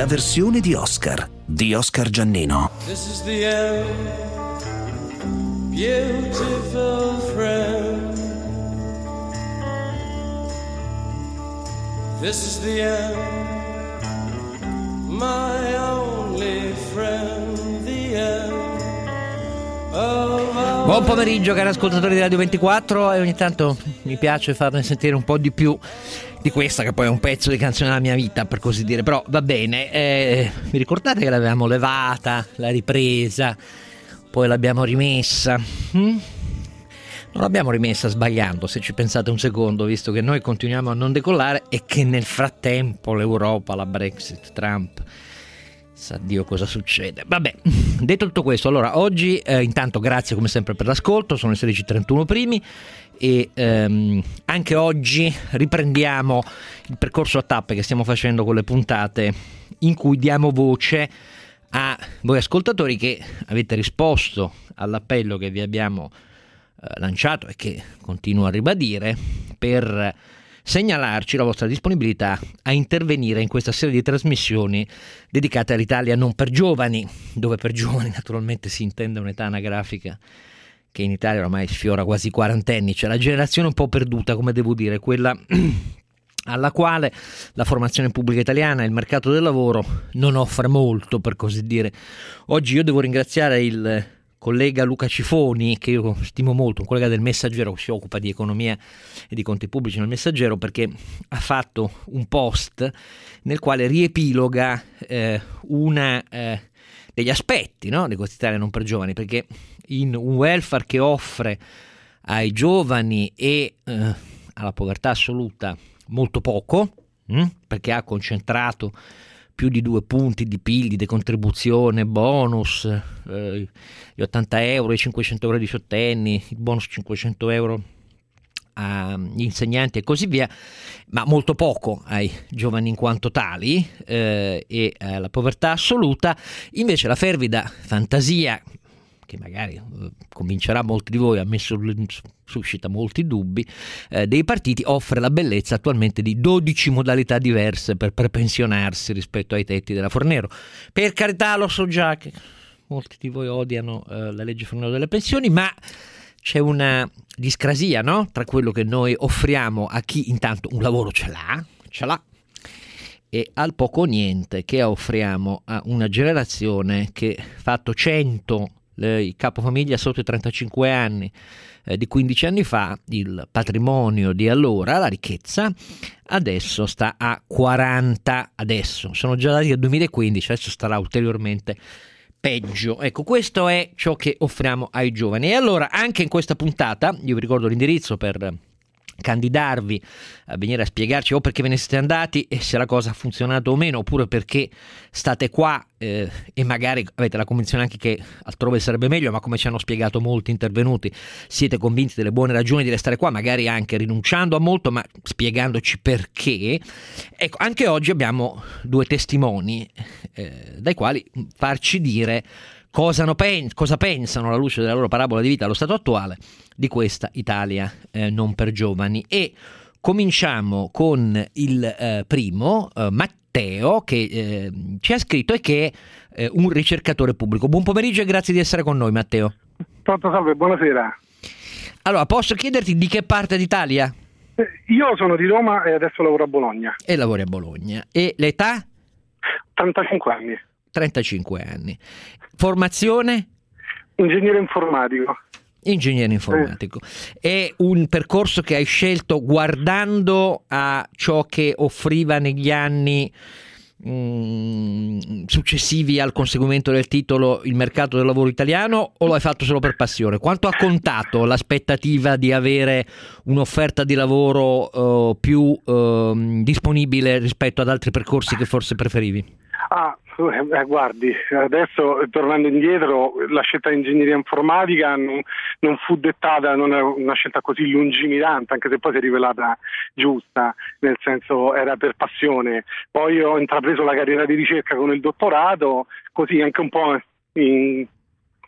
la versione di Oscar Giannino. This is the end, beautiful friend. This is the end, my only friend, the end. Buon pomeriggio cari ascoltatori di Radio 24, e ogni tanto mi piace farne sentire un po' di più di questa, che poi è un pezzo di canzone della mia vita, per così dire, però va bene. Vi ricordate che l'avevamo levata, la ripresa, poi l'abbiamo rimessa? Non l'abbiamo rimessa sbagliando, se ci pensate un secondo, visto che noi continuiamo a non decollare e che nel frattempo l'Europa, la Brexit, Trump, sa Dio cosa succede. Vabbè, detto tutto questo, allora oggi intanto grazie come sempre per l'ascolto, sono le 16:31 primi e anche oggi riprendiamo il percorso a tappe che stiamo facendo con le puntate in cui diamo voce a voi ascoltatori che avete risposto all'appello che vi abbiamo lanciato e che continuo a ribadire per segnalarci la vostra disponibilità a intervenire in questa serie di trasmissioni dedicate all'Italia non per giovani, dove per giovani naturalmente si intende un'età anagrafica che in Italia ormai sfiora quasi i quarantenni, cioè la generazione un po' perduta, come devo dire, quella alla quale la formazione pubblica italiana e il mercato del lavoro non offre molto, per così dire. Oggi io devo ringraziare il collega Luca Cifoni, che io stimo molto, un collega del Messaggero che si occupa di economia e di conti pubblici nel Messaggero, perché ha fatto un post nel quale riepiloga degli aspetti, no, di questa Italia non per giovani, perché in un welfare che offre ai giovani e alla povertà assoluta molto poco, perché ha concentrato più di 2 punti di PIL, di decontribuzione, bonus, gli 80 euro, i 500 euro ai diciottenni, il bonus 500 euro agli insegnanti e così via, ma molto poco ai giovani in quanto tali e alla povertà assoluta. Invece la fervida fantasia, che magari convincerà molti di voi, ammesso suscita molti dubbi, dei partiti, offre la bellezza attualmente di 12 modalità diverse per prepensionarsi rispetto ai tetti della Fornero. Per carità, lo so già che molti di voi odiano la legge Fornero delle pensioni, ma c'è una discrasia, no? Tra quello che noi offriamo a chi intanto un lavoro ce l'ha, e al poco o niente che offriamo a una generazione che, fatto 100 i capofamiglia sotto i 35 anni di 15 anni fa, il patrimonio di allora, la ricchezza, adesso sta a 40, adesso sono già dati del 2015, adesso starà ulteriormente peggio. Ecco, questo è ciò che offriamo ai giovani. E allora anche in questa puntata, io vi ricordo l'indirizzo per candidarvi a venire a spiegarci o perché ve ne siete andati e se la cosa ha funzionato o meno, oppure perché state qua e magari avete la convinzione anche che altrove sarebbe meglio, ma come ci hanno spiegato molti intervenuti siete convinti delle buone ragioni di restare qua, magari anche rinunciando a molto, ma spiegandoci perché. Ecco, anche oggi abbiamo 2 testimoni dai quali farci dire cosa pensano, alla luce della loro parabola di vita allo stato attuale, di questa Italia non per giovani. E cominciamo con il primo, Matteo, che ci ha scritto e che è un ricercatore pubblico. Buon pomeriggio e grazie di essere con noi, Matteo. Tutto salve, buonasera. Allora, posso chiederti di che parte d'Italia? Io sono di Roma e adesso lavoro a Bologna. E lavori a Bologna. E l'età? 35 anni. 35 anni. Formazione? Ingegnere informatico. Ingegnere informatico. È un percorso che hai scelto guardando a ciò che offriva negli anni successivi al conseguimento del titolo il mercato del lavoro italiano, o lo hai fatto solo per passione? Quanto ha contato l'aspettativa di avere un'offerta di lavoro più disponibile rispetto ad altri percorsi che forse preferivi? Guardi, adesso tornando indietro, la scelta di ingegneria informatica non fu dettata, non è una scelta così lungimirante, anche se poi si è rivelata giusta, nel senso era per passione. Poi ho intrapreso la carriera di ricerca con il dottorato, così anche un po'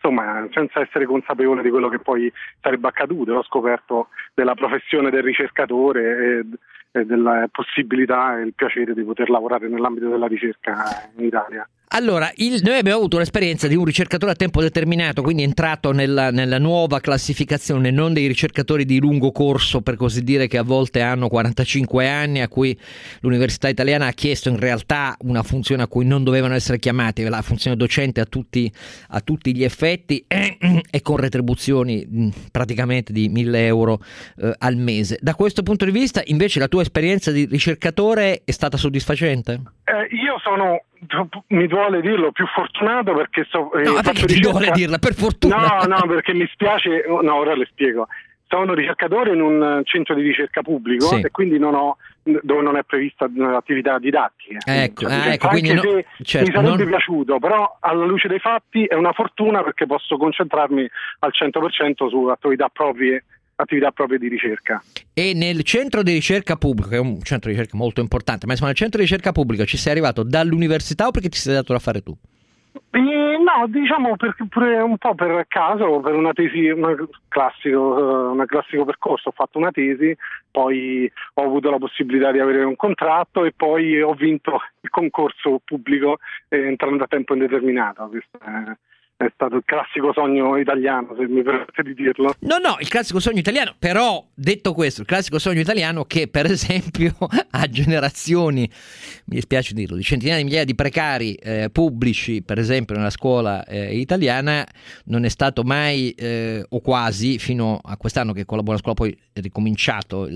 insomma, senza essere consapevole di quello che poi sarebbe accaduto. Ho scoperto della professione del ricercatore e della possibilità e il piacere di poter lavorare nell'ambito della ricerca in Italia. Allora, noi abbiamo avuto l'esperienza di un ricercatore a tempo determinato, quindi entrato nella nuova classificazione, non dei ricercatori di lungo corso, per così dire, che a volte hanno 45 anni, a cui l'Università Italiana ha chiesto in realtà una funzione a cui non dovevano essere chiamati, la funzione docente a tutti gli effetti, e con retribuzioni praticamente di 1.000 euro al mese. Da questo punto di vista, invece, la tua esperienza di ricercatore è stata soddisfacente? Io sono, mi duole dirlo, più fortunato perché perché ti duole dirla, per fortuna? No, perché mi spiace, ora le spiego. Sono ricercatore in un centro di ricerca pubblico, sì, e quindi dove non è prevista attività didattica. Ecco, quindi mi sarebbe piaciuto, però alla luce dei fatti è una fortuna perché posso concentrarmi al 100% su attività proprie di ricerca. E nel centro di ricerca pubblico, che è un centro di ricerca molto importante, ma insomma nel centro di ricerca pubblico ci sei arrivato dall'università o perché ti sei dato da fare tu? No, diciamo pure un po' per caso, per una tesi, un classico percorso. Ho fatto una tesi, poi ho avuto la possibilità di avere un contratto e poi ho vinto il concorso pubblico entrando a tempo indeterminato. Questo è stato il classico sogno italiano, se mi permette di dirlo. No, il classico sogno italiano, però detto questo, il classico sogno italiano che per esempio ha generazioni, mi dispiace dirlo, di centinaia di migliaia di precari pubblici, per esempio nella scuola italiana, non è stato mai o quasi fino a quest'anno, che con la buona scuola poi è ricominciato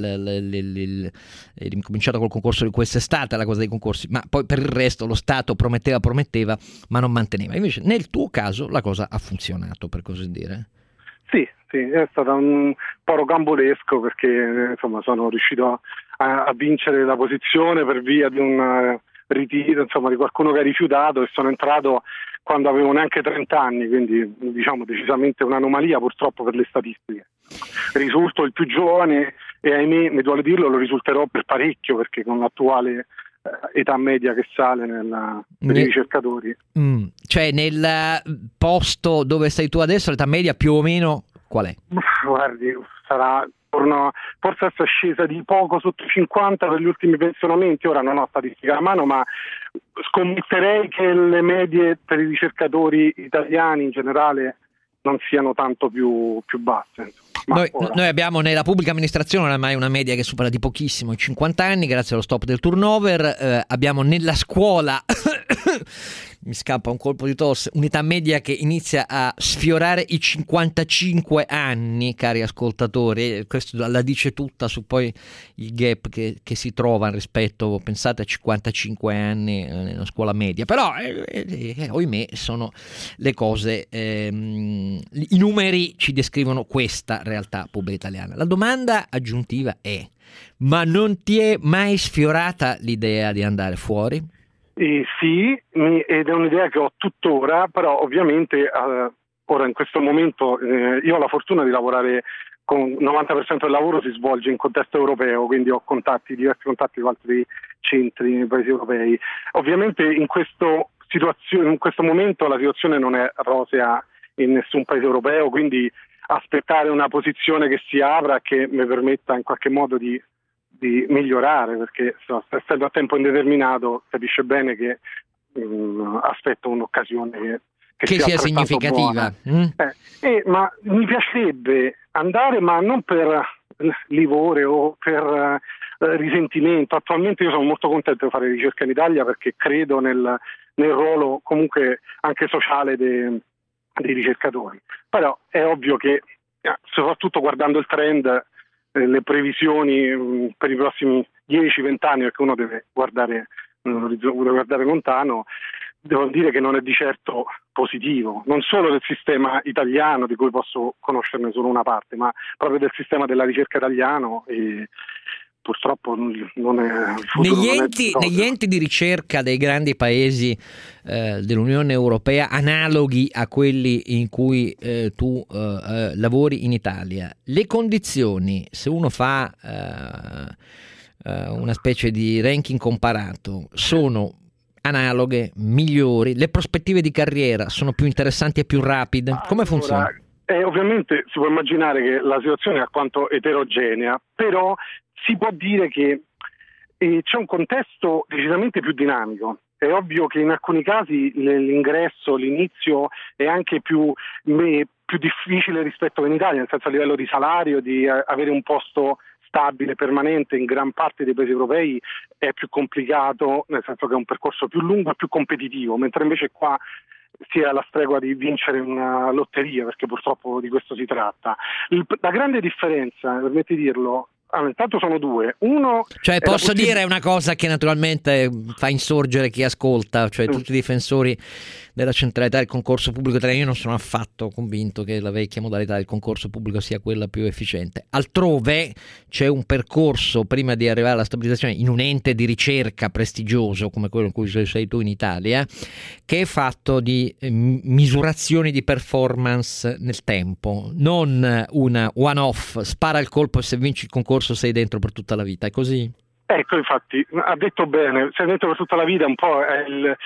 col concorso di quest'estate, la cosa dei concorsi, ma poi per il resto lo Stato prometteva ma non manteneva. Invece nel tuo caso la cosa ha funzionato, per così dire. Sì, è stato un po' rocambolesco perché insomma sono riuscito a vincere la posizione per via di un ritiro, insomma, di qualcuno che ha rifiutato, e sono entrato quando avevo neanche 30 anni, quindi diciamo decisamente un'anomalia purtroppo per le statistiche. Risulto il più giovane e ahimè, mi duole dirlo, lo risulterò per parecchio, perché con l'attuale età media che sale per i ricercatori. Cioè nel posto dove stai tu adesso l'età media più o meno qual è? Guardi, sarà forse è scesa di poco sotto i 50 per gli ultimi pensionamenti. Ora non ho statistica a mano, ma scommetterei che le medie per i ricercatori italiani in generale non siano tanto più basse. Noi abbiamo nella pubblica amministrazione oramai una media che supera di pochissimo i 50 anni grazie allo stop del turnover. Abbiamo nella scuola mi scappa un colpo di tosse, un'età media che inizia a sfiorare i 55 anni, cari ascoltatori. Questo la dice tutta su poi il gap che si trova rispetto, pensate, a 55 anni nella scuola media. Però ohimè sono le cose, i numeri ci descrivono questa realtà pubblica italiana. La domanda aggiuntiva è: ma non ti è mai sfiorata l'idea di andare fuori? Sì, ed è un'idea che ho tuttora, però ovviamente ora in questo momento io ho la fortuna di lavorare con il 90% del lavoro si svolge in contesto europeo, quindi ho diversi contatti con altri centri nei paesi europei. Ovviamente in questo momento la situazione non è rosea in nessun paese europeo, quindi aspettare una posizione che si apra, che mi permetta in qualche modo di migliorare, perché essendo a tempo indeterminato capisce bene che aspetto un'occasione che sia significativa. Ma mi piacerebbe andare, ma non per livore o per risentimento. Attualmente io sono molto contento di fare ricerca in Italia perché credo nel ruolo comunque anche sociale dei ricercatori, però è ovvio che soprattutto guardando il trend, le previsioni per i prossimi 10-20 anni, perché uno deve guardare lontano, devo dire che non è di certo positivo, non solo del sistema italiano, di cui posso conoscerne solo una parte, ma proprio del sistema della ricerca italiano, e purtroppo non è negli enti di ricerca dei grandi paesi dell'Unione Europea, analoghi a quelli in cui tu lavori in Italia, le condizioni, se uno fa una specie di ranking comparato, sono analoghe, migliori, le prospettive di carriera sono più interessanti e più rapide? Come funziona? Ovviamente si può immaginare che la situazione è alquanto eterogenea, però si può dire che c'è un contesto decisamente più dinamico. È ovvio che in alcuni casi l'ingresso, l'inizio è anche più difficile rispetto che in Italia, nel senso a livello di salario, di avere un posto stabile, permanente. In gran parte dei paesi europei è più complicato, nel senso che è un percorso più lungo e più competitivo, mentre invece qua si è alla stregua di vincere una lotteria, perché purtroppo di questo si tratta. La grande differenza, permetti di dirlo, intanto sono due. Uno, cioè posso dire una cosa che naturalmente fa insorgere chi ascolta, cioè tutti i difensori della centralità del concorso pubblico italiano. Io non sono affatto convinto che la vecchia modalità del concorso pubblico sia quella più efficiente. Altrove c'è un percorso prima di arrivare alla stabilizzazione in un ente di ricerca prestigioso come quello in cui sei tu in Italia, che è fatto di misurazioni di performance nel tempo, non una one-off, spara il colpo e se vinci il concorso sei dentro per tutta la vita. È così? Ecco, infatti, ha detto bene, sei dentro per tutta la vita, un po' è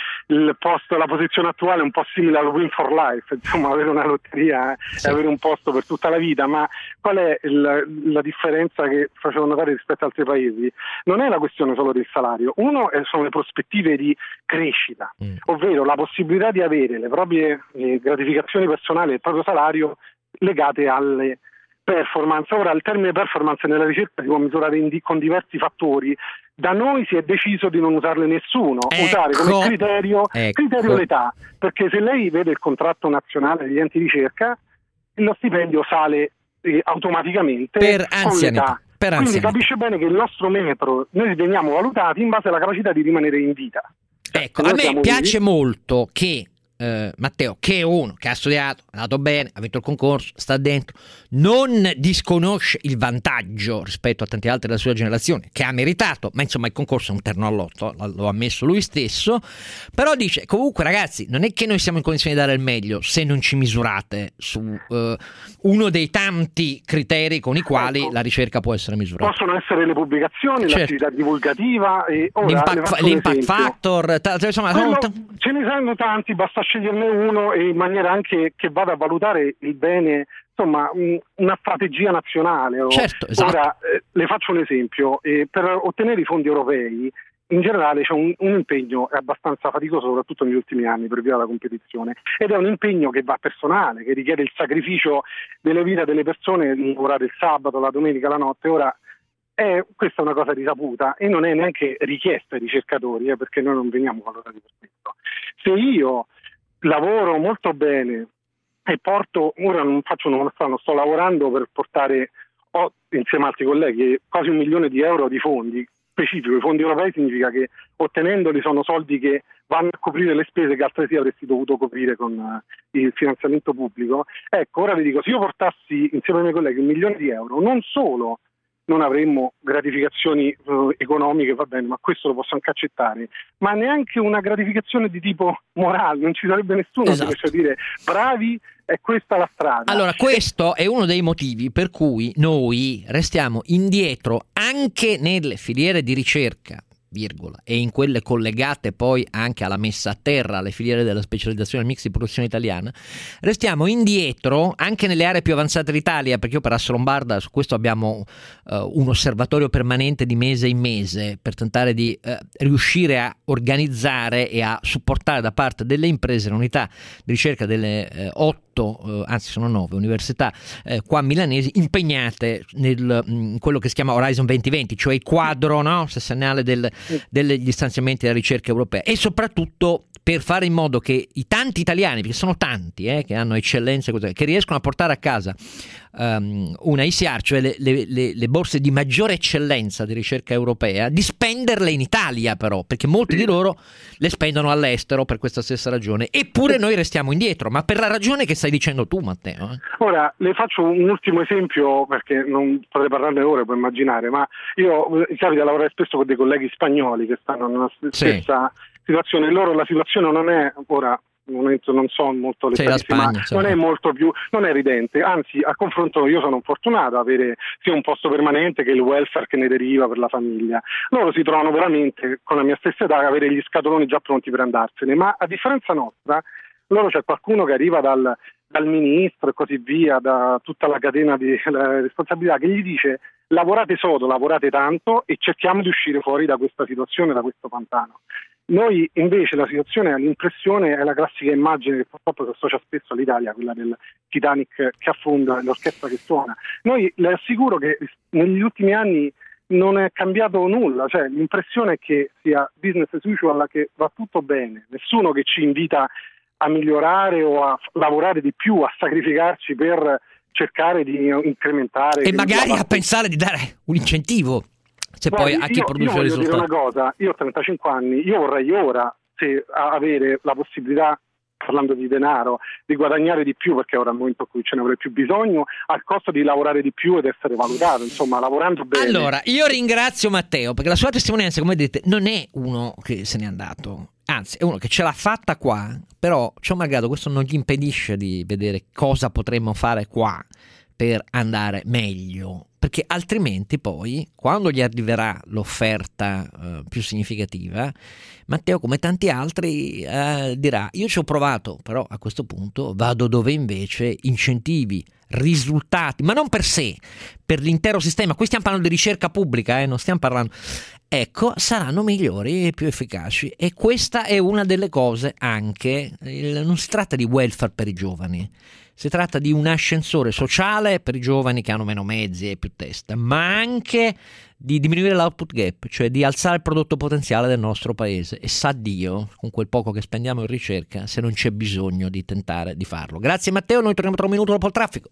il posto, la posizione attuale è un po' simile al win for life, insomma avere una lotteria e avere un posto per tutta la vita, ma qual è la differenza che facevo notare rispetto ad altri paesi? Non è la questione solo del salario, sono le prospettive di crescita, ovvero la possibilità di avere le proprie gratificazioni personali e il proprio salario legate alle performance. Ora il termine performance nella ricerca si può misurare con diversi fattori. Da noi si è deciso di non usarne nessuno, usare come criterio l'età, perché se lei vede il contratto nazionale degli enti di ricerca, lo stipendio sale automaticamente per con l'età. Quindi anzianità. Capisce bene che il nostro metro noi veniamo valutati in base alla capacità di rimanere in vita. Ecco, a me piace molto che Matteo, che è uno che ha studiato, è andato bene, ha vinto il concorso, sta dentro, non disconosce il vantaggio rispetto a tanti altri della sua generazione che ha meritato, ma insomma il concorso è un terno all'otto, lo ha ammesso lui stesso, però dice comunque ragazzi non è che noi siamo in condizione di dare il meglio se non ci misurate su uno dei tanti criteri con i quali la ricerca può essere misurata. Possono essere le pubblicazioni, l'attività divulgativa e l'impact factor, insomma ce ne saranno tanti, basta sceglierne uno e in maniera anche che vada a valutare il bene, insomma una strategia nazionale. Certo, esatto. Ora le faccio un esempio, per ottenere i fondi europei in generale c'è un impegno abbastanza faticoso, soprattutto negli ultimi anni per via della competizione, ed è un impegno che va personale, che richiede il sacrificio delle vite delle persone, di lavorare il sabato, la domenica, la notte. Ora questa è una cosa risaputa e non è neanche richiesta ai ricercatori, perché noi non veniamo valutati per questo. Se io lavoro molto bene e ora non sto lavorando per portare insieme a altri colleghi quasi 1 milione di euro di fondi specifici. I fondi europei significa che ottenendoli sono soldi che vanno a coprire le spese che altresì avresti dovuto coprire con il finanziamento pubblico. Ecco, ora vi dico, se io portassi insieme ai miei colleghi 1 milione di euro, non solo non avremmo gratificazioni economiche, va bene, ma questo lo posso anche accettare, ma neanche una gratificazione di tipo morale, non ci sarebbe nessuno che riesce a dire bravi, è questa la strada. Allora questo è uno dei motivi per cui noi restiamo indietro anche nelle filiere di ricerca, virgola, e in quelle collegate poi anche alla messa a terra, alle filiere della specializzazione al mix di produzione italiana. Restiamo indietro anche nelle aree più avanzate d'Italia, perché io per Assolombarda su questo abbiamo un osservatorio permanente di mese in mese per tentare di riuscire a organizzare e a supportare da parte delle imprese l'unità di ricerca delle 8, anzi sono 9 università qua milanesi impegnate in quello che si chiama Horizon 2020, cioè il quadro sessennale degli stanziamenti della ricerca europea, e soprattutto per fare in modo che i tanti italiani, perché sono tanti che hanno eccellenze, che riescono a portare a casa una ICR, cioè le borse di maggiore eccellenza di ricerca europea, di spenderle in Italia però, perché molti di loro le spendono all'estero per questa stessa ragione, eppure noi restiamo indietro, ma per la ragione che stai dicendo tu, Matteo. Ora le faccio un ultimo esempio, perché non potrei parlarne ore, puoi immaginare, ma io mi capita di lavorare spesso con dei colleghi spagnoli che stanno nella stessa situazione. La situazione non è ora non so molto le Sì, la statistiche, Spagna, ma insomma. non è molto più, non è evidente, anzi a confronto io sono fortunato ad avere sia un posto permanente che il welfare che ne deriva per la famiglia. Loro si trovano veramente con la mia stessa età a avere gli scatoloni già pronti per andarsene, ma a differenza nostra loro c'è qualcuno che arriva dal ministro e così via, da tutta la catena di responsabilità, che gli dice lavorate sodo, lavorate tanto e cerchiamo di uscire fuori da questa situazione, da questo pantano. Noi invece la situazione, l'impressione è la classica immagine che purtroppo si associa spesso all'Italia, quella del Titanic che affonda e l'orchestra che suona. Noi le assicuro che negli ultimi anni non è cambiato nulla, cioè l'impressione è che sia business as usual, che va tutto bene, nessuno che ci invita a migliorare o a lavorare di più, a sacrificarci per cercare di incrementare. E magari a pensare di dare un incentivo, se poi a chi produce il risultato. Io voglio dire una cosa, io ho 35 anni, io vorrei ora avere la possibilità, parlando di denaro, di guadagnare di più, perché ora è il momento in cui ce ne avrei più bisogno, al costo di lavorare di più ed essere valutato, insomma, lavorando bene. Allora, io ringrazio Matteo, perché la sua testimonianza, come vedete, non è uno che se n'è andato, anzi è uno che ce l'ha fatta qua, però ciò malgrado questo non gli impedisce di vedere cosa potremmo fare qua per andare meglio, perché altrimenti poi quando gli arriverà l'offerta più significativa, Matteo come tanti altri dirà io ci ho provato, però a questo punto vado dove invece incentivi, risultati, ma non per sé, per l'intero sistema. Qui stiamo parlando di ricerca pubblica, non stiamo parlando, ecco, saranno migliori e più efficaci. E questa è una delle cose anche, non si tratta di welfare per i giovani, si tratta di un ascensore sociale per i giovani che hanno meno mezzi e più testa, ma anche di diminuire l'output gap, cioè di alzare il prodotto potenziale del nostro paese. E sa Dio, con quel poco che spendiamo in ricerca, se non c'è bisogno di tentare di farlo. Grazie Matteo, noi torniamo tra un minuto dopo il traffico.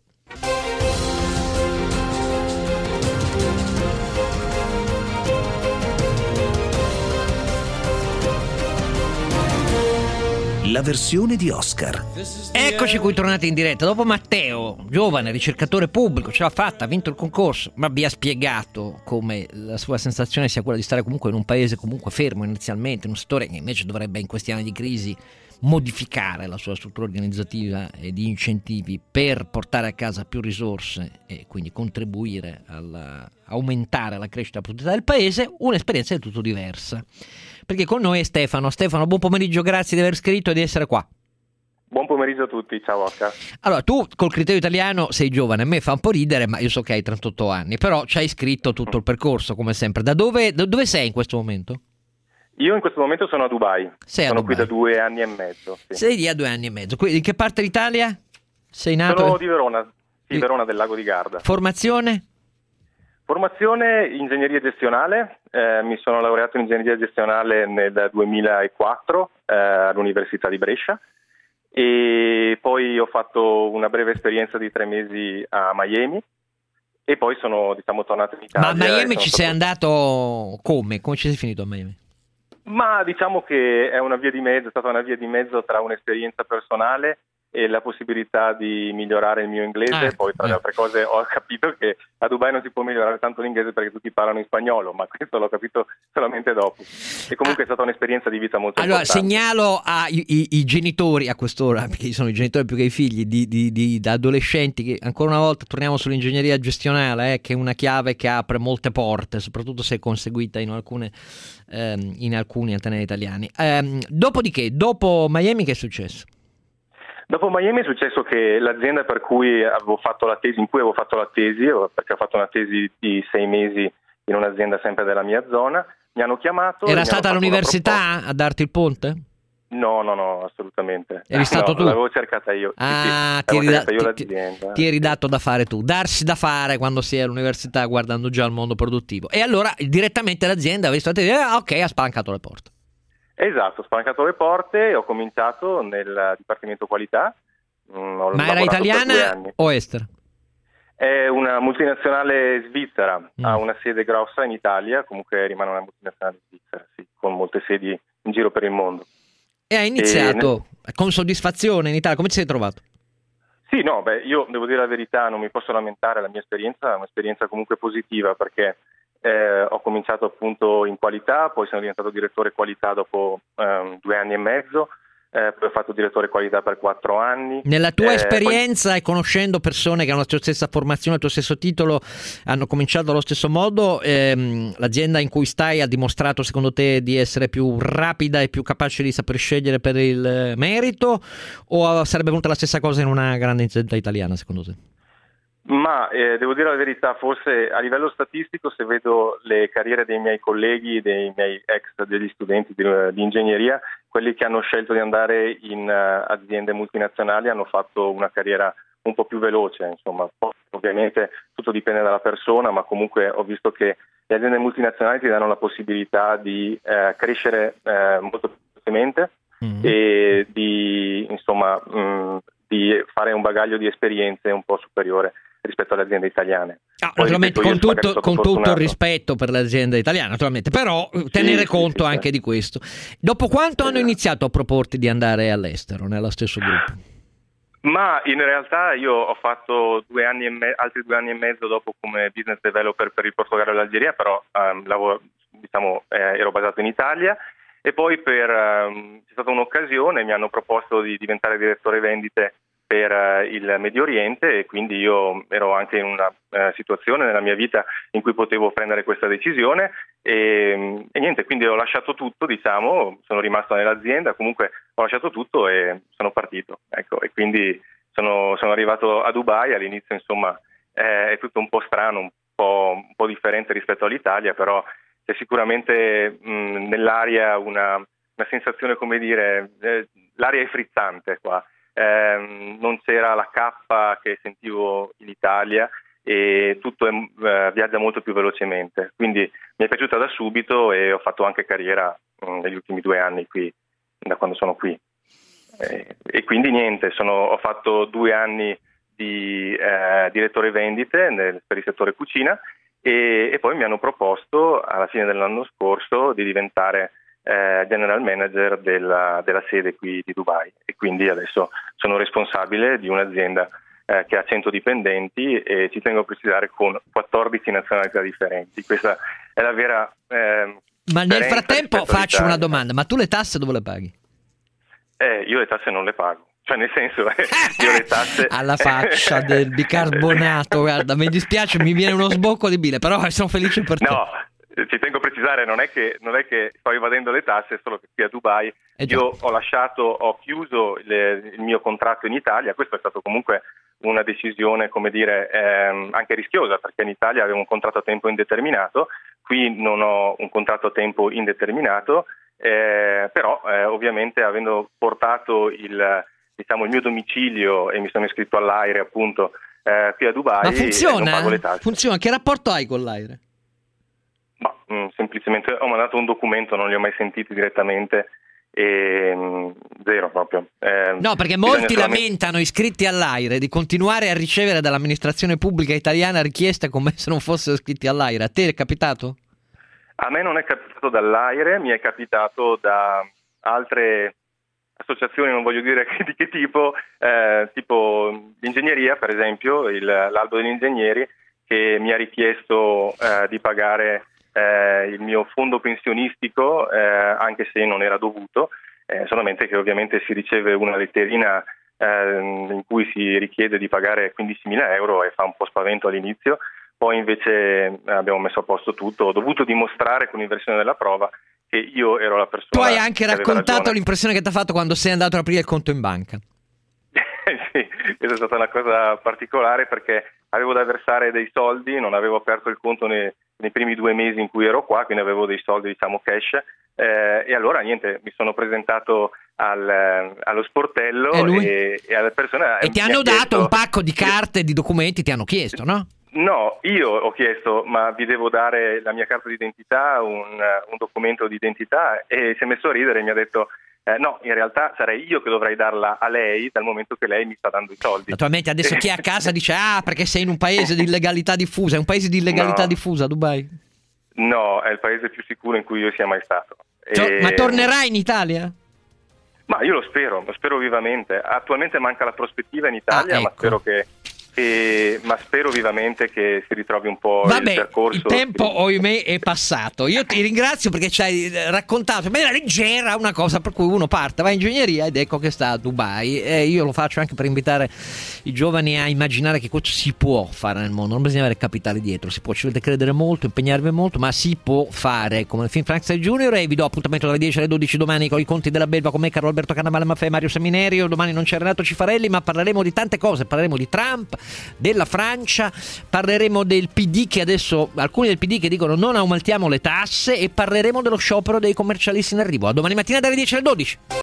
La versione di Oscar. Eccoci qui tornati in diretta. Dopo Matteo, giovane ricercatore pubblico, ce l'ha fatta, ha vinto il concorso, ma vi ha spiegato come la sua sensazione sia quella di stare comunque in un paese comunque fermo inizialmente, in un settore che invece dovrebbe in questi anni di crisi modificare la sua struttura organizzativa e di incentivi per portare a casa più risorse e quindi contribuire aumentare la crescita e la produttività del paese. Un'esperienza del tutto diversa, perché con noi è Stefano. Stefano, buon pomeriggio, grazie di aver scritto e di essere qua. Buon pomeriggio a tutti, ciao Oscar. Allora, tu col criterio italiano sei giovane, a me fa un po' ridere, ma io so che hai 38 anni, però ci hai scritto tutto il percorso come sempre. Da dove sei in questo momento? Io in questo momento sono a Dubai, sono qui da 2 anni e mezzo. Sì. Sei lì a 2 anni e mezzo, in che parte d'Italia? Sei nato? Sono di Verona, sì, Verona del Lago di Garda. Formazione? Formazione ingegneria gestionale, mi sono laureato in ingegneria gestionale nel 2004 all'Università di Brescia e poi ho fatto una breve esperienza di 3 mesi a Miami e poi sono tornato in Italia. Ma a Miami ci sei andato come? Come ci sei finito a Miami? Ma diciamo che è una via di mezzo, è stata una via di mezzo tra un'esperienza personale e la possibilità di migliorare il mio inglese. Poi tra le altre cose ho capito che a Dubai non si può migliorare tanto l'inglese perché tutti parlano in spagnolo, ma questo l'ho capito solamente dopo. E comunque è stata un'esperienza di vita molto importante. Allora segnalo ai genitori a quest'ora, perché sono i genitori più che i figli da adolescenti, che ancora una volta torniamo sull'ingegneria gestionale, che è una chiave che apre molte porte, soprattutto se conseguita in alcuni atenei italiani. Dopodiché, dopo Miami, che è successo? Dopo Miami è successo che l'azienda per cui avevo fatto la tesi, perché ho fatto una tesi di 6 mesi in un'azienda sempre della mia zona, mi hanno chiamato. Era stata l'università a darti il ponte? No, assolutamente. Eri stato tu? L'avevo cercata io. Ti eri dato da fare tu. Darsi da fare quando si è all'università guardando già il mondo produttivo. E allora direttamente l'azienda ha visto ok, ha spalancato le porte. Esatto, ho spalancato le porte e ho cominciato nel Dipartimento Qualità. Ma era italiana o estera? È una multinazionale svizzera, ha una sede grossa in Italia, comunque rimane una multinazionale svizzera, sì, con molte sedi in giro per il mondo. E hai iniziato con soddisfazione in Italia, come ti sei trovato? Sì, io devo dire la verità, non mi posso lamentare, la mia esperienza è un'esperienza comunque positiva perché ho cominciato appunto in qualità, poi sono diventato direttore qualità dopo 2 anni e mezzo, poi ho fatto direttore qualità per 4 anni. Nella tua esperienza e conoscendo persone che hanno la tua stessa formazione, il tuo stesso titolo, hanno cominciato allo stesso modo, l'azienda in cui stai ha dimostrato secondo te di essere più rapida e più capace di saper scegliere per il merito, o sarebbe venuta la stessa cosa in una grande azienda italiana secondo te? Ma devo dire la verità, forse a livello statistico, se vedo le carriere dei miei colleghi, dei miei degli studenti di ingegneria, quelli che hanno scelto di andare in aziende multinazionali hanno fatto una carriera un po' più veloce, insomma. Ovviamente tutto dipende dalla persona, ma comunque ho visto che le aziende multinazionali ti danno la possibilità di crescere molto più velocemente e di fare un bagaglio di esperienze un po' superiore rispetto alle aziende italiane. Naturalmente con tutto il rispetto per l'azienda italiana, naturalmente, però tenere conto anche di questo. Dopo quanto hanno iniziato a proporti di andare all'estero nello stesso gruppo? Ma in realtà io ho fatto altri 2 anni e mezzo dopo come business developer per il Portogallo e l'Algeria, però ero basato in Italia, e poi c'è stata un'occasione, mi hanno proposto di diventare direttore vendite per il Medio Oriente, e quindi io ero anche in una situazione nella mia vita in cui potevo prendere questa decisione e niente, quindi ho lasciato tutto, sono rimasto nell'azienda, comunque ho lasciato tutto e sono partito, ecco, e quindi sono arrivato a Dubai. All'inizio insomma è tutto un po' strano, un po' differente rispetto all'Italia, però c'è sicuramente nell'aria una sensazione, come dire, l'aria è frizzante qua. Non c'era la cappa che sentivo in Italia e tutto viaggia molto più velocemente, quindi mi è piaciuta da subito e ho fatto anche carriera negli ultimi 2 anni qui, da quando sono qui, e quindi niente, ho fatto 2 anni di direttore vendite per il settore cucina e poi mi hanno proposto alla fine dell'anno scorso di diventare general manager della sede qui di Dubai, e quindi adesso sono responsabile di un'azienda che ha 100 dipendenti e ci tengo a precisare con 14 nazionalità differenti. Questa è la vera ma nel frattempo faccio una domanda: ma tu le tasse dove le paghi? Io le tasse non le pago, cioè nel senso io le tasse alla faccia del bicarbonato, guarda, mi dispiace, mi viene uno sbocco di bile, però sono felice per te. No, ci tengo a precisare, non è che sto evadendo le tasse, solo che qui a Dubai io ho chiuso il mio contratto in Italia. Questo è stato comunque una decisione, come dire, anche rischiosa, perché in Italia avevo un contratto a tempo indeterminato, qui non ho un contratto a tempo indeterminato, però ovviamente avendo portato il mio domicilio e mi sono iscritto all'AIRE appunto qui a Dubai. Ma funziona? Non pago le tasse. Funziona? Che rapporto hai con l'AIRE? Semplicemente ho mandato un documento, non li ho mai sentiti direttamente e zero proprio. No, perché molti lamentano, iscritti all'AIRE, di continuare a ricevere dall'amministrazione pubblica italiana richieste come se non fossero iscritti all'AIRE. A te è capitato? A me non è capitato dall'AIRE, mi è capitato da altre associazioni, non voglio dire di che tipo, tipo l'ingegneria per esempio, l'albo degli ingegneri, che mi ha richiesto di pagare il mio fondo pensionistico, anche se non era dovuto, solamente che ovviamente si riceve una letterina in cui si richiede di pagare 15.000 euro e fa un po' spavento all'inizio. Poi invece abbiamo messo a posto tutto, ho dovuto dimostrare con l'inversione della prova che io ero la persona. Tu hai anche raccontato l'impressione che ti ha fatto quando sei andato ad aprire il conto in banca. Sì, questa è stata una cosa particolare perché avevo da versare dei soldi, non avevo aperto il conto nei primi 2 mesi in cui ero qua, quindi avevo dei soldi cash, e allora niente, mi sono presentato allo sportello e alle persone. E ti hanno dato un pacco di carte e di documenti, ti hanno chiesto, no? No, io ho chiesto, ma vi devo dare la mia carta d'identità, un documento di identità, e si è messo a ridere e mi ha detto no, in realtà sarei io che dovrei darla a lei dal momento che lei mi sta dando i soldi. Naturalmente adesso chi è a casa dice perché sei in un paese di illegalità diffusa, è un paese di illegalità diffusa Dubai? No, è il paese più sicuro in cui io sia mai stato. Ma tornerai in Italia? Ma io lo spero vivamente. Attualmente manca la prospettiva in Italia, ecco. Ma spero che ma spero vivamente che si ritrovi un po' il percorso. Il tempo ohimè è passato. Io ti ringrazio perché ci hai raccontato in maniera leggera una cosa per cui uno parte, va in ingegneria ed ecco che sta a Dubai. Io lo faccio anche per invitare i giovani a immaginare che cosa si può fare nel mondo, non bisogna avere capitali dietro, ci dovete credere molto, impegnarvi molto, ma si può fare, come il film Frankenstein Junior. E vi do appuntamento dalle 10 alle 12 domani con i Conti della Belva con me, Carlo Alberto Cannavale Maffè e Mario Seminerio. Domani non c'è Renato Cifarelli, ma parleremo di tante cose, parleremo di Trump, della Francia, parleremo del PD, che adesso alcuni del PD che dicono non aumentiamo le tasse, e parleremo dello sciopero dei commercialisti in arrivo. A domani mattina dalle 10 alle 12.